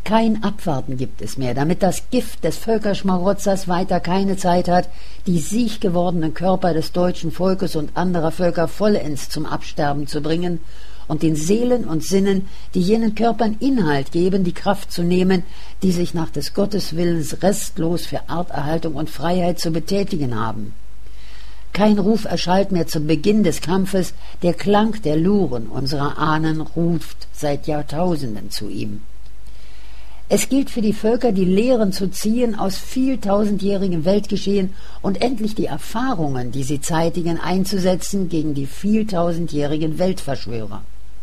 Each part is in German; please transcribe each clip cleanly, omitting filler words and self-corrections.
Kein Abwarten gibt es mehr, damit das Gift des Völkerschmarotzers weiter keine Zeit hat, die siech gewordenen Körper des deutschen Volkes und anderer Völker vollends zum Absterben zu bringen und den Seelen und Sinnen, die jenen Körpern Inhalt geben, die Kraft zu nehmen, die sich nach des Gottes Willens restlos für Arterhaltung und Freiheit zu betätigen haben. Kein Ruf erschallt mehr zum Beginn des Kampfes, der Klang der Luren unserer Ahnen ruft seit Jahrtausenden zu ihm. Es gilt für die Völker, die Lehren zu ziehen aus vieltausendjährigem Weltgeschehen und endlich die Erfahrungen, die sie zeitigen, einzusetzen gegen die vieltausendjährigen Weltverschwörer.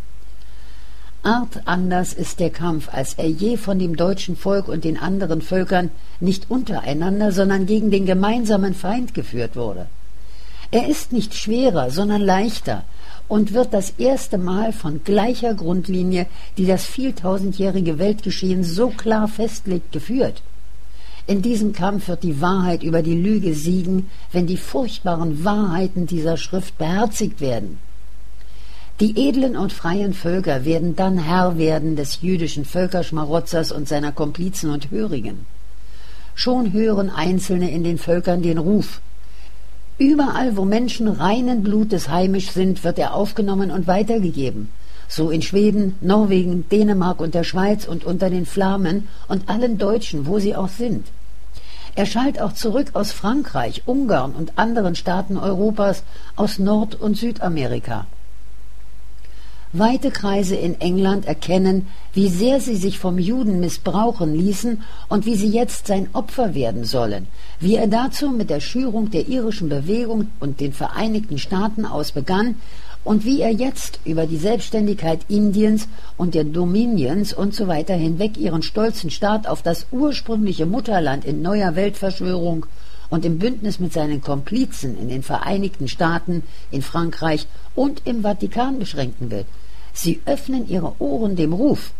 Artanders ist der Kampf, als er je von dem deutschen Volk und den anderen Völkern nicht untereinander, sondern gegen den gemeinsamen Feind geführt wurde. Er ist nicht schwerer, sondern leichter und wird das erste Mal von gleicher Grundlinie, die das vieltausendjährige Weltgeschehen so klar festlegt, geführt. In diesem Kampf wird die Wahrheit über die Lüge siegen, wenn die furchtbaren Wahrheiten dieser Schrift beherzigt werden. Die edlen und freien Völker werden dann Herr werden des jüdischen Völkerschmarotzers und seiner Komplizen und Hörigen. Schon hören Einzelne in den Völkern den Ruf. Überall, wo Menschen reinen Blutes heimisch sind, wird er aufgenommen und weitergegeben. So in Schweden, Norwegen, Dänemark und der Schweiz und unter den Flamen und allen Deutschen, wo sie auch sind. Er schallt auch zurück aus Frankreich, Ungarn und anderen Staaten Europas, aus Nord- und Südamerika. Weite Kreise in England erkennen, wie sehr sie sich vom Juden missbrauchen ließen und wie sie jetzt sein Opfer werden sollen, wie er dazu mit der Schürung der irischen Bewegung und den Vereinigten Staaten aus begann und wie er jetzt über die Selbstständigkeit Indiens und der Dominions usw. Hinweg ihren stolzen Staat auf das ursprüngliche Mutterland in neuer Weltverschwörung und im Bündnis mit seinen Komplizen in den Vereinigten Staaten, in Frankreich und im Vatikan beschränken wird. Sie öffnen ihre Ohren dem Ruf.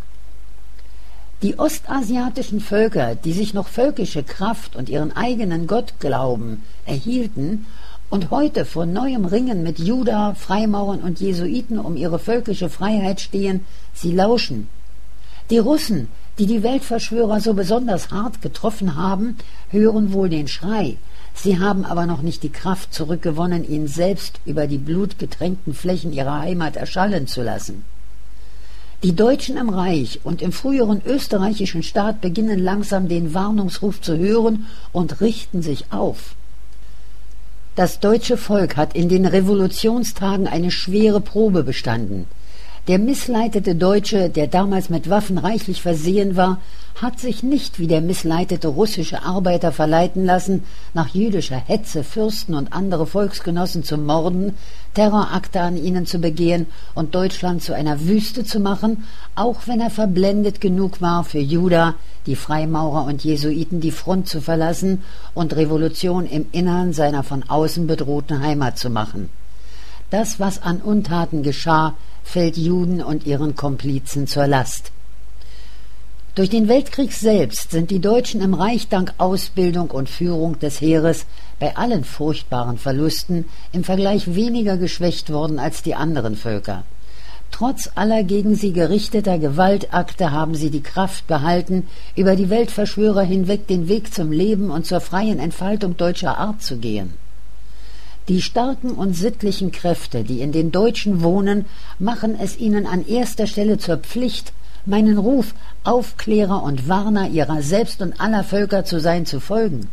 Die ostasiatischen Völker, die sich noch völkische Kraft und ihren eigenen Gottglauben erhielten und heute vor neuem Ringen mit Juda, Freimaurern und Jesuiten um ihre völkische Freiheit stehen, sie lauschen. Die Russen, die die Weltverschwörer so besonders hart getroffen haben, hören wohl den Schrei. Sie haben aber noch nicht die Kraft zurückgewonnen, ihn selbst über die blutgetränkten Flächen ihrer Heimat erschallen zu lassen. Die Deutschen im Reich und im früheren österreichischen Staat beginnen langsam den Warnungsruf zu hören und richten sich auf. Das deutsche Volk hat in den Revolutionstagen eine schwere Probe bestanden. Der missleitete Deutsche, der damals mit Waffen reichlich versehen war, hat sich nicht wie der missleitete russische Arbeiter verleiten lassen, nach jüdischer Hetze Fürsten und andere Volksgenossen zu morden, Terrorakte an ihnen zu begehen und Deutschland zu einer Wüste zu machen, auch wenn er verblendet genug war, für Juda, die Freimaurer und Jesuiten die Front zu verlassen und Revolution im Innern seiner von außen bedrohten Heimat zu machen. Das, was an Untaten geschah, fällt Juden und ihren Komplizen zur Last. Durch den Weltkrieg selbst sind die Deutschen im Reich dank Ausbildung und Führung des Heeres bei allen furchtbaren Verlusten im Vergleich weniger geschwächt worden als die anderen Völker. Trotz aller gegen sie gerichteter Gewaltakte haben sie die Kraft behalten, über die Weltverschwörer hinweg den Weg zum Leben und zur freien Entfaltung deutscher Art zu gehen. Die starken und sittlichen Kräfte, die in den Deutschen wohnen, machen es ihnen an erster Stelle zur Pflicht, meinen Ruf, Aufklärer und Warner ihrer selbst und aller Völker zu sein, zu folgen.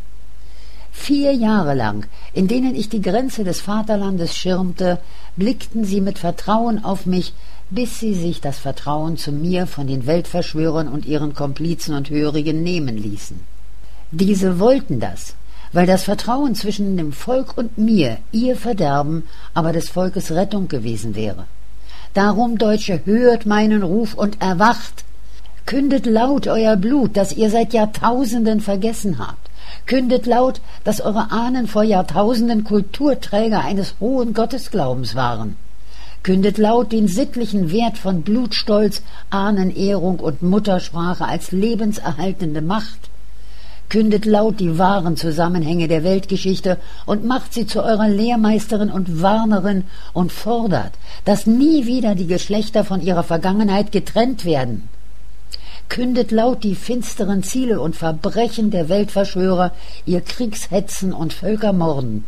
4 Jahre lang, in denen ich die Grenze des Vaterlandes schirmte, blickten sie mit Vertrauen auf mich, bis sie sich das Vertrauen zu mir von den Weltverschwörern und ihren Komplizen und Hörigen nehmen ließen. Diese wollten das, weil das Vertrauen zwischen dem Volk und mir ihr Verderben, aber des Volkes Rettung gewesen wäre. Darum, Deutsche, hört meinen Ruf und erwacht. Kündet laut euer Blut, das ihr seit Jahrtausenden vergessen habt. Kündet laut, dass eure Ahnen vor Jahrtausenden Kulturträger eines hohen Gottesglaubens waren. Kündet laut den sittlichen Wert von Blutstolz, Ahnenehrung und Muttersprache als lebenserhaltende Macht. Kündet laut die wahren Zusammenhänge der Weltgeschichte und macht sie zu eurer Lehrmeisterin und Warnerin und fordert, dass nie wieder die Geschlechter von ihrer Vergangenheit getrennt werden. kündet laut die finsteren Ziele und Verbrechen der Weltverschwörer, ihr Kriegshetzen und Völkermorden.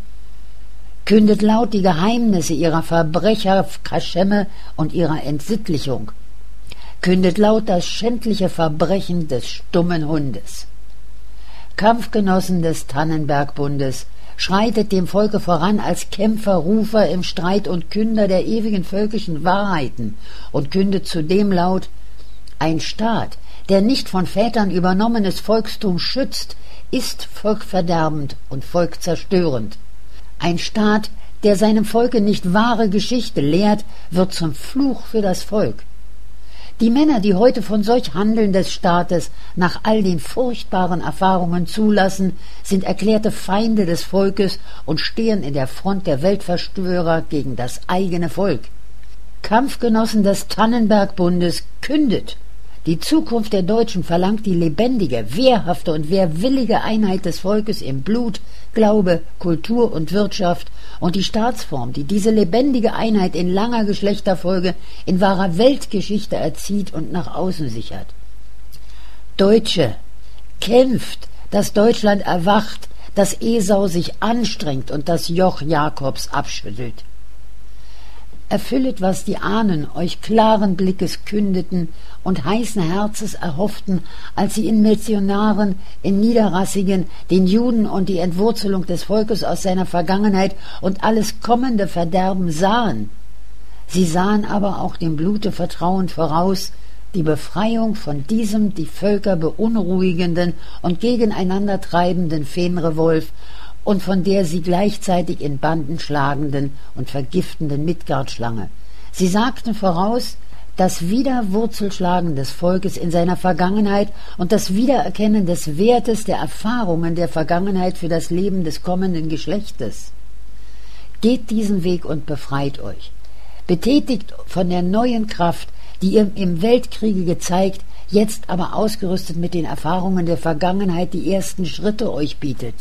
Kündet laut die Geheimnisse ihrer Verbrecherkaschemme und ihrer Entsittlichung. Kündet laut das schändliche Verbrechen des stummen Hundes. Kampfgenossen des Tannenbergbundes, schreitet dem Volke voran als Kämpfer, Rufer im Streit und Künder der ewigen völkischen Wahrheiten und kündet zudem laut: Ein Staat, der nicht von Vätern übernommenes Volkstum schützt, ist volkverderbend und volkzerstörend. Ein Staat, der seinem Volke nicht wahre Geschichte lehrt, wird zum Fluch für das Volk. Die Männer, die heute von solch Handeln des Staates nach all den furchtbaren Erfahrungen zulassen, sind erklärte Feinde des Volkes und stehen in der Front der Weltverschwörer gegen das eigene Volk. Kampfgenossen des Tannenbergbundes, kündet! Die Zukunft der Deutschen verlangt die lebendige, wehrhafte und wehrwillige Einheit des Volkes in Blut, Glaube, Kultur und Wirtschaft und die Staatsform, die diese lebendige Einheit in langer Geschlechterfolge in wahrer Weltgeschichte erzieht und nach außen sichert. Deutsche, kämpft, dass Deutschland erwacht, dass Esau sich anstrengt und das Joch Jakobs abschüttelt. Erfüllet, was die Ahnen euch klaren Blickes kündeten und heißen Herzens erhofften, als sie in Missionaren, in Niederrassigen, den Juden und die Entwurzelung des Volkes aus seiner Vergangenheit und alles kommende Verderben sahen. Sie sahen aber auch dem Blute vertrauend voraus, die Befreiung von diesem die Völker beunruhigenden und gegeneinander treibenden Fenrevolf und von der sie gleichzeitig in Banden schlagenden und vergiftenden Midgardschlange. Sie sagten voraus, das Wiederwurzelschlagen des Volkes in seiner Vergangenheit und das Wiedererkennen des Wertes der Erfahrungen der Vergangenheit für das Leben des kommenden Geschlechtes. Geht diesen Weg und befreit euch. Betätigt von der neuen Kraft, die ihr im Weltkriege gezeigt, jetzt aber ausgerüstet mit den Erfahrungen der Vergangenheit die ersten Schritte euch bietet.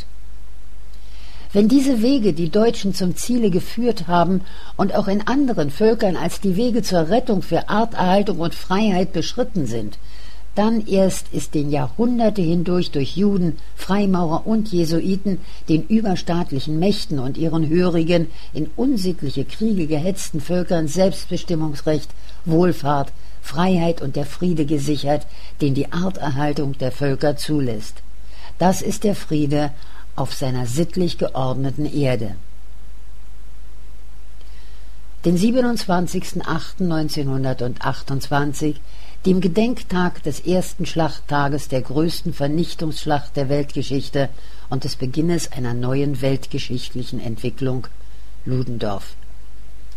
Wenn diese Wege die Deutschen zum Ziele geführt haben und auch in anderen Völkern als die Wege zur Rettung für Arterhaltung und Freiheit beschritten sind, dann erst ist den Jahrhunderte hindurch durch Juden, Freimaurer und Jesuiten, den überstaatlichen Mächten und ihren Hörigen, in unsittliche Kriege gehetzten Völkern Selbstbestimmungsrecht, Wohlfahrt, Freiheit und der Friede gesichert, den die Arterhaltung der Völker zulässt. Das ist der Friede auf seiner sittlich geordneten Erde. Den 27.08.1928, dem Gedenktag des ersten Schlachttages der größten Vernichtungsschlacht der Weltgeschichte und des Beginnes einer neuen weltgeschichtlichen Entwicklung, Ludendorff.